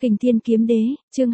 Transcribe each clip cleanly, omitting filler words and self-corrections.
Kình Thiên Kiếm Đế, chương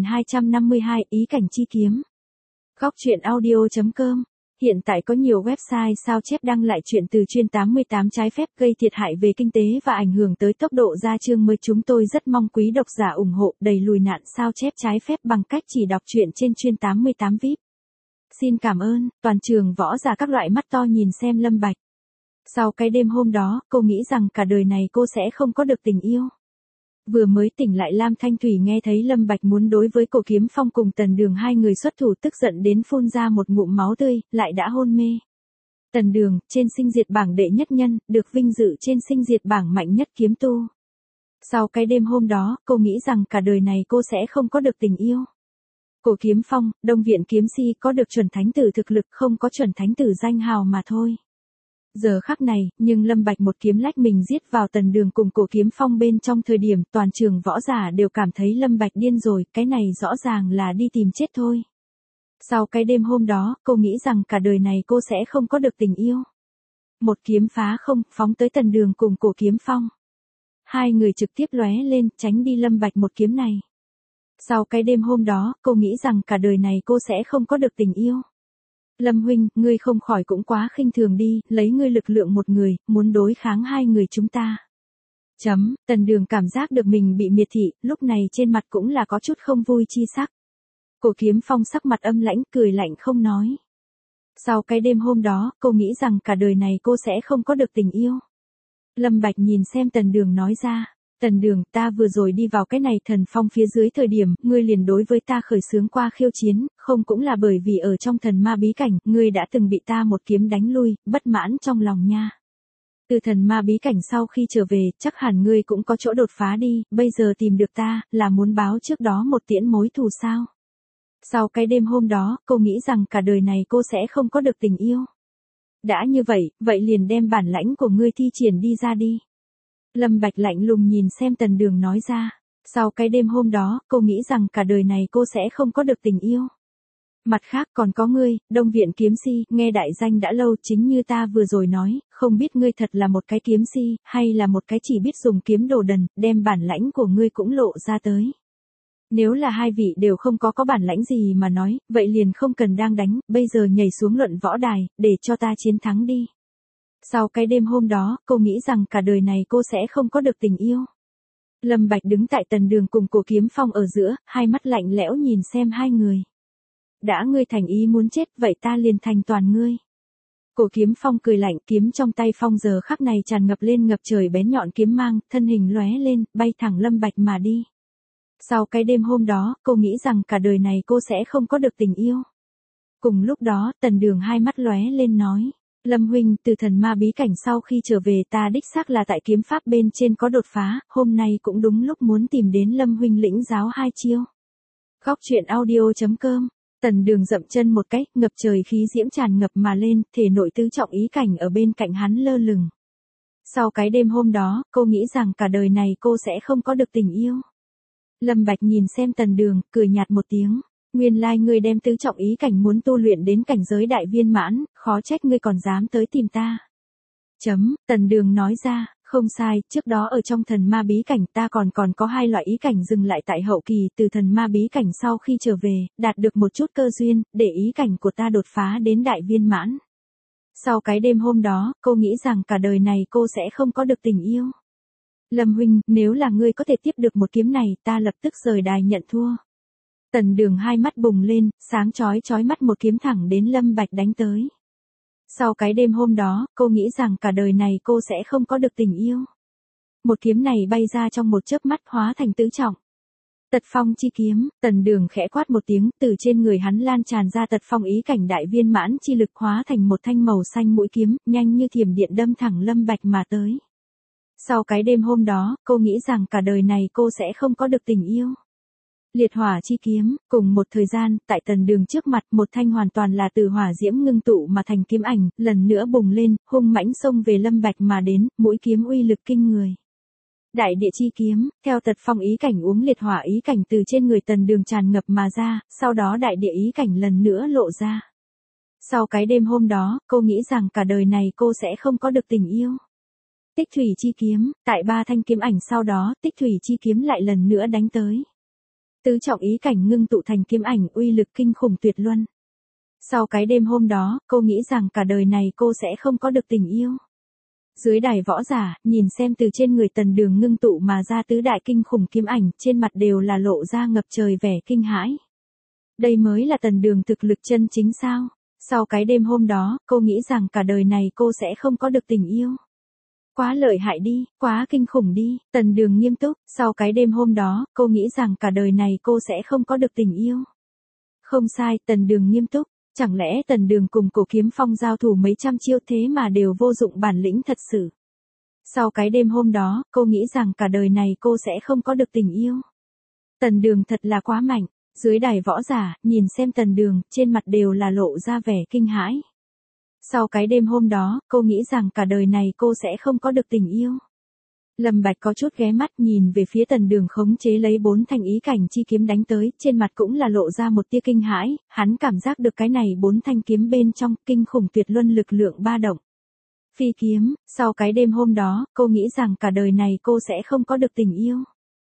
2252, ý cảnh chi kiếm. Góc truyện audio.com. Hiện tại có nhiều website sao chép đăng lại chuyện từ chuyên 88 trái phép gây thiệt hại về kinh tế và ảnh hưởng tới tốc độ ra chương mới. Chúng tôi rất mong quý độc giả ủng hộ đẩy lùi nạn sao chép trái phép bằng cách chỉ đọc truyện trên chuyên 88 VIP. Xin cảm ơn. Toàn trường võ giả các loại mắt to nhìn xem Lâm Bạch. Sau cái đêm hôm đó, cô nghĩ rằng cả đời này cô sẽ không có được tình yêu. Vừa mới tỉnh lại Lam Thanh Thủy nghe thấy Lâm Bạch muốn đối với Cổ Kiếm Phong cùng Tần Đường hai người xuất thủ, tức giận đến phun ra một ngụm máu tươi, lại đã hôn mê. Tần Đường, trên sinh diệt bảng đệ nhất nhân, được vinh dự trên sinh diệt bảng mạnh nhất kiếm tu. Sau cái đêm hôm đó, cô nghĩ rằng cả đời này cô sẽ không có được tình yêu. Cổ Kiếm Phong, Đông Viện Kiếm Si có được chuẩn thánh tử thực lực, không có chuẩn thánh tử danh hào mà thôi. Giờ khắc này, nhưng Lâm Bạch một kiếm lách mình giết vào Tần Đường cùng Cổ Kiếm Phong bên trong thời điểm toàn trường võ giả đều cảm thấy Lâm Bạch điên rồi, cái này rõ ràng là đi tìm chết thôi. Sau cái đêm hôm đó, cô nghĩ rằng cả đời này cô sẽ không có được tình yêu. Một kiếm phá không, phóng tới Tần Đường cùng Cổ Kiếm Phong. Hai người trực tiếp lóe lên, tránh đi Lâm Bạch một kiếm này. Sau cái đêm hôm đó, cô nghĩ rằng cả đời này cô sẽ không có được tình yêu. Lâm huynh, ngươi không khỏi cũng quá khinh thường đi, lấy ngươi lực lượng một người, muốn đối kháng hai người chúng ta. Tần Đường cảm giác được mình bị miệt thị, lúc này trên mặt cũng là có chút không vui chi sắc. Cổ Kiếm Phong sắc mặt âm lãnh, cười lạnh không nói. Sau cái đêm hôm đó, cô nghĩ rằng cả đời này cô sẽ không có được tình yêu. Lâm Bạch nhìn xem Tần Đường nói ra. Tần Đường, ta vừa rồi đi vào cái này thần phong phía dưới thời điểm, ngươi liền đối với ta khởi xướng qua khiêu chiến, không cũng là bởi vì ở trong thần ma bí cảnh, ngươi đã từng bị ta một kiếm đánh lui, bất mãn trong lòng nha. Từ thần ma bí cảnh sau khi trở về, chắc hẳn ngươi cũng có chỗ đột phá đi, bây giờ tìm được ta, là muốn báo trước đó một tiễn mối thù sao. Sau cái đêm hôm đó, cô nghĩ rằng cả đời này cô sẽ không có được tình yêu. Đã như vậy, vậy liền đem bản lãnh của ngươi thi triển đi ra đi. Lâm Bạch lạnh lùng nhìn xem Tần Đường nói ra. Sau cái đêm hôm đó, cô nghĩ rằng cả đời này cô sẽ không có được tình yêu. Mặt khác còn có ngươi, Đông Viện Kiếm Si, nghe đại danh đã lâu, chính như ta vừa rồi nói, không biết ngươi thật là một cái kiếm si, hay là một cái chỉ biết dùng kiếm đồ đần, đem bản lãnh của ngươi cũng lộ ra tới. Nếu là hai vị đều không có bản lãnh gì mà nói, vậy liền không cần đang đánh, bây giờ nhảy xuống luận võ đài, để cho ta chiến thắng đi. Sau cái đêm hôm đó, cô nghĩ rằng cả đời này cô sẽ không có được tình yêu. Lâm Bạch đứng tại Tần Đường cùng Cổ Kiếm Phong ở giữa, hai mắt lạnh lẽo nhìn xem hai người. Đã ngươi thành ý muốn chết, vậy ta liền thành toàn ngươi. Cổ Kiếm Phong cười lạnh, kiếm trong tay Phong giờ khắc này tràn ngập lên ngập trời bén nhọn kiếm mang, thân hình lóe lên, bay thẳng Lâm Bạch mà đi. Sau cái đêm hôm đó, cô nghĩ rằng cả đời này cô sẽ không có được tình yêu. Cùng lúc đó, Tần Đường hai mắt lóe lên nói. Lâm huynh, từ thần ma bí cảnh sau khi trở về ta đích xác là tại kiếm pháp bên trên có đột phá, hôm nay cũng đúng lúc muốn tìm đến Lâm huynh lĩnh giáo hai chiêu. Góc truyện audio.com. Tần Đường dậm chân một cái, ngập trời khí diễm tràn ngập mà lên, thể nội tứ trọng ý cảnh ở bên cạnh hắn lơ lửng. Sau cái đêm hôm đó, cô nghĩ rằng cả đời này cô sẽ không có được tình yêu. Lâm Bạch nhìn xem Tần Đường, cười nhạt một tiếng. Nguyên lai ngươi đem tứ trọng ý cảnh muốn tu luyện đến cảnh giới đại viên mãn, khó trách ngươi còn dám tới tìm ta. Tần Đường nói ra, không sai, trước đó ở trong thần ma bí cảnh ta còn có hai loại ý cảnh dừng lại tại hậu kỳ, từ thần ma bí cảnh sau khi trở về, đạt được một chút cơ duyên, để ý cảnh của ta đột phá đến đại viên mãn. Sau cái đêm hôm đó, cô nghĩ rằng cả đời này cô sẽ không có được tình yêu. Lâm huynh, nếu là ngươi có thể tiếp được một kiếm này, ta lập tức rời đài nhận thua. Tần Đường hai mắt bùng lên, sáng chói mắt một kiếm thẳng đến Lâm Bạch đánh tới. Sau cái đêm hôm đó, cô nghĩ rằng cả đời này cô sẽ không có được tình yêu. Một kiếm này bay ra trong một chớp mắt hóa thành tứ trọng. Tật phong chi kiếm, Tần Đường khẽ quát một tiếng, từ trên người hắn lan tràn ra tật phong ý cảnh đại viên mãn chi lực hóa thành một thanh màu xanh mũi kiếm, nhanh như thiểm điện đâm thẳng Lâm Bạch mà tới. Sau cái đêm hôm đó, cô nghĩ rằng cả đời này cô sẽ không có được tình yêu. Liệt hỏa chi kiếm, cùng một thời gian, tại Tần Đường trước mặt, một thanh hoàn toàn là từ hỏa diễm ngưng tụ mà thành kiếm ảnh, lần nữa bùng lên, hung mãnh xông về Lâm Bạch mà đến, mũi kiếm uy lực kinh người. Đại địa chi kiếm, theo tật phong ý cảnh uống liệt hỏa ý cảnh từ trên người Tần Đường tràn ngập mà ra, sau đó đại địa ý cảnh lần nữa lộ ra. Sau cái đêm hôm đó, cô nghĩ rằng cả đời này cô sẽ không có được tình yêu. Tích thủy chi kiếm, tại 3 thanh kiếm ảnh sau đó, tích thủy chi kiếm lại lần nữa đánh tới. Tứ trọng ý cảnh ngưng tụ thành kiếm ảnh uy lực kinh khủng tuyệt luân. Sau cái đêm hôm đó, cô nghĩ rằng cả đời này cô sẽ không có được tình yêu. Dưới đài võ giả, nhìn xem từ trên người Tần Đường ngưng tụ mà ra tứ đại kinh khủng kiếm ảnh, trên mặt đều là lộ ra ngập trời vẻ kinh hãi. Đây mới là Tần Đường thực lực chân chính sao? Sau cái đêm hôm đó, cô nghĩ rằng cả đời này cô sẽ không có được tình yêu. Quá lợi hại đi, quá kinh khủng đi, Tần Đường nghiêm túc, sau cái đêm hôm đó, cô nghĩ rằng cả đời này cô sẽ không có được tình yêu. Không sai, Tần Đường nghiêm túc, chẳng lẽ Tần Đường cùng Cổ Kiếm Phong giao thủ mấy trăm chiêu thế mà đều vô dụng bản lĩnh thật sự. Sau cái đêm hôm đó, cô nghĩ rằng cả đời này cô sẽ không có được tình yêu. Tần Đường thật là quá mạnh, dưới đài võ giả, nhìn xem Tần Đường, trên mặt đều là lộ ra vẻ kinh hãi. Sau cái đêm hôm đó, cô nghĩ rằng cả đời này cô sẽ không có được tình yêu. Lâm Bạch có chút ghé mắt nhìn về phía Tần Đường khống chế lấy 4 thanh ý cảnh chi kiếm đánh tới, trên mặt cũng là lộ ra một tia kinh hãi, hắn cảm giác được cái này 4 thanh kiếm bên trong kinh khủng tuyệt luân lực lượng ba động. Phi kiếm, sau cái đêm hôm đó, cô nghĩ rằng cả đời này cô sẽ không có được tình yêu.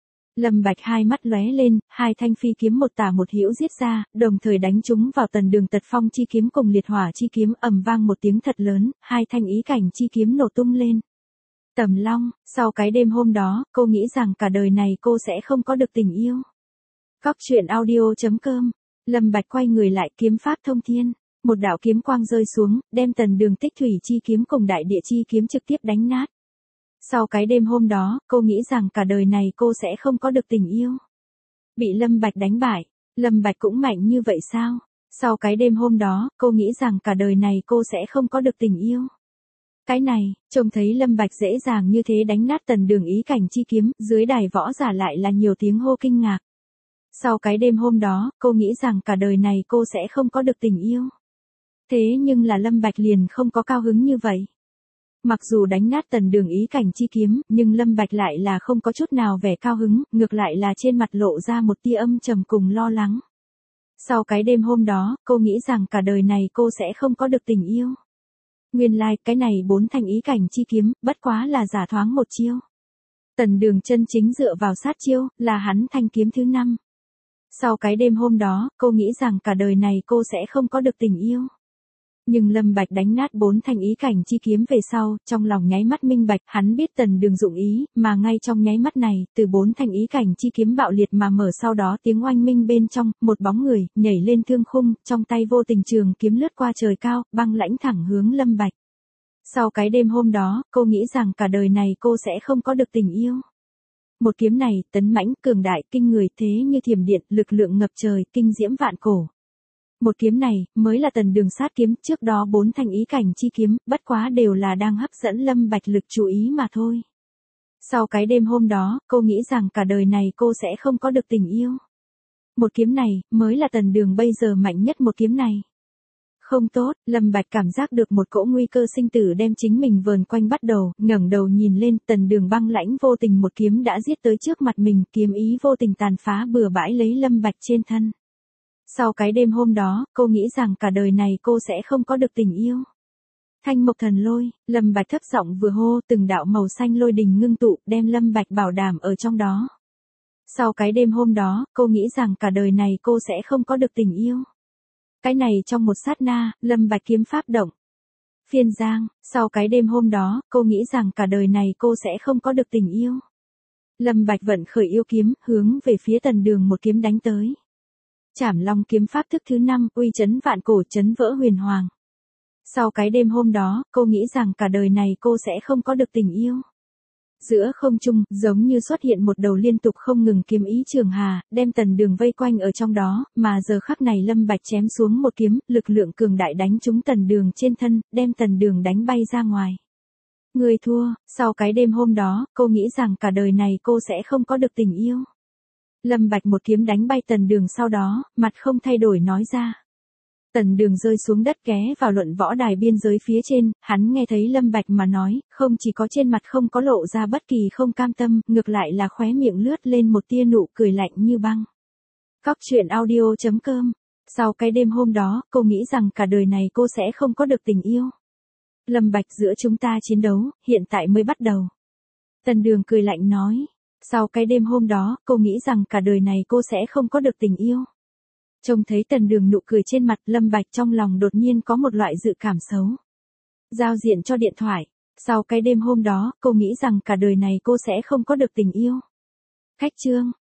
Lâm Bạch hai mắt lóe lên, 2 thanh phi kiếm một tả một hữu giết ra, đồng thời đánh chúng vào Tần Đường tật phong chi kiếm cùng liệt hỏa chi kiếm, ầm vang một tiếng thật lớn, 2 thanh ý cảnh chi kiếm nổ tung lên. Tầm Long, sau cái đêm hôm đó, cô nghĩ rằng cả đời này cô sẽ không có được tình yêu. Góc truyện audio.com, Lâm Bạch quay người lại kiếm pháp thông thiên, một đạo kiếm quang rơi xuống, đem Tần Đường tích thủy chi kiếm cùng đại địa chi kiếm trực tiếp đánh nát. Sau cái đêm hôm đó, cô nghĩ rằng cả đời này cô sẽ không có được tình yêu. Bị Lâm Bạch đánh bại, Lâm Bạch cũng mạnh như vậy sao? Sau cái đêm hôm đó, cô nghĩ rằng cả đời này cô sẽ không có được tình yêu. Cái này, trông thấy Lâm Bạch dễ dàng như thế đánh nát Tần Đường ý cảnh chi kiếm, dưới đài võ giả lại là nhiều tiếng hô kinh ngạc. Sau cái đêm hôm đó, cô nghĩ rằng cả đời này cô sẽ không có được tình yêu. Thế nhưng là Lâm Bạch liền không có cao hứng như vậy. Mặc dù đánh nát Tần Đường ý cảnh chi kiếm, nhưng Lâm Bạch lại là không có chút nào vẻ cao hứng, ngược lại là trên mặt lộ ra một tia âm trầm cùng lo lắng. Sau cái đêm hôm đó, cô nghĩ rằng cả đời này cô sẽ không có được tình yêu. Nguyên lai, cái này 4 thanh ý cảnh chi kiếm, bất quá là giả thoáng một chiêu. Tần Đường chân chính dựa vào sát chiêu, là hắn thanh kiếm thứ 5. Sau cái đêm hôm đó, cô nghĩ rằng cả đời này cô sẽ không có được tình yêu. Nhưng Lâm Bạch đánh nát 4 thanh ý cảnh chi kiếm về sau, trong lòng nháy mắt minh bạch, hắn biết Tần Đường dụng ý, mà ngay trong nháy mắt này, từ 4 thanh ý cảnh chi kiếm bạo liệt mà mở, sau đó tiếng oanh minh bên trong, một bóng người, nhảy lên thương khung, trong tay vô tình trường kiếm lướt qua trời cao, băng lãnh thẳng hướng Lâm Bạch. Sau cái đêm hôm đó, cô nghĩ rằng cả đời này cô sẽ không có được tình yêu. Một kiếm này, tấn mãnh, cường đại, kinh người thế như thiểm điện, lực lượng ngập trời, kinh diễm vạn cổ. Một kiếm này, mới là Tần Đường sát kiếm, trước đó 4 thanh ý cảnh chi kiếm, bất quá đều là đang hấp dẫn Lâm Bạch lực chú ý mà thôi. Sau cái đêm hôm đó, cô nghĩ rằng cả đời này cô sẽ không có được tình yêu. Một kiếm này, mới là Tần Đường bây giờ mạnh nhất một kiếm này. Không tốt, Lâm Bạch cảm giác được một cỗ nguy cơ sinh tử đem chính mình vờn quanh bắt đầu, ngẩng đầu nhìn lên, Tần Đường băng lãnh vô tình một kiếm đã giết tới trước mặt mình, kiếm ý vô tình tàn phá bừa bãi lấy Lâm Bạch trên thân. Sau cái đêm hôm đó, cô nghĩ rằng cả đời này cô sẽ không có được tình yêu. Thanh mộc thần lôi, Lâm Bạch thấp giọng vừa hô, từng đạo màu xanh lôi đình ngưng tụ, đem Lâm Bạch bảo đảm ở trong đó. Sau cái đêm hôm đó, cô nghĩ rằng cả đời này cô sẽ không có được tình yêu. Cái này trong một sát na, Lâm Bạch kiếm pháp động. Phiên giang, sau cái đêm hôm đó, cô nghĩ rằng cả đời này cô sẽ không có được tình yêu. Lâm Bạch vận khởi yêu kiếm, hướng về phía Tần Đường một kiếm đánh tới. Trảm Long kiếm pháp thức thứ 5, uy chấn vạn cổ, chấn vỡ huyền hoàng. Sau cái đêm hôm đó, cô nghĩ rằng cả đời này cô sẽ không có được tình yêu. Giữa không trung, giống như xuất hiện một đầu liên tục không ngừng kiếm ý trường hà, đem Tần Đường vây quanh ở trong đó, mà giờ khắc này Lâm Bạch chém xuống một kiếm, lực lượng cường đại đánh trúng Tần Đường trên thân, đem Tần Đường đánh bay ra ngoài. Người thua, sau cái đêm hôm đó, cô nghĩ rằng cả đời này cô sẽ không có được tình yêu. Lâm Bạch một kiếm đánh bay Tần Đường, sau đó, mặt không thay đổi nói ra. Tần Đường rơi xuống đất ghé vào luận võ đài biên giới phía trên, hắn nghe thấy Lâm Bạch mà nói, không chỉ có trên mặt không có lộ ra bất kỳ không cam tâm, ngược lại là khóe miệng lướt lên một tia nụ cười lạnh như băng. Góc truyện audio.com. Sau cái đêm hôm đó, cô nghĩ rằng cả đời này cô sẽ không có được tình yêu. Lâm Bạch, giữa chúng ta chiến đấu, hiện tại mới bắt đầu. Tần Đường cười lạnh nói. Sau cái đêm hôm đó, cô nghĩ rằng cả đời này cô sẽ không có được tình yêu. Trông thấy Tần Đường nụ cười trên mặt, Lâm Bạch trong lòng đột nhiên có một loại dự cảm xấu. Giao diện cho điện thoại. Sau cái đêm hôm đó, cô nghĩ rằng cả đời này cô sẽ không có được tình yêu. Khách chương.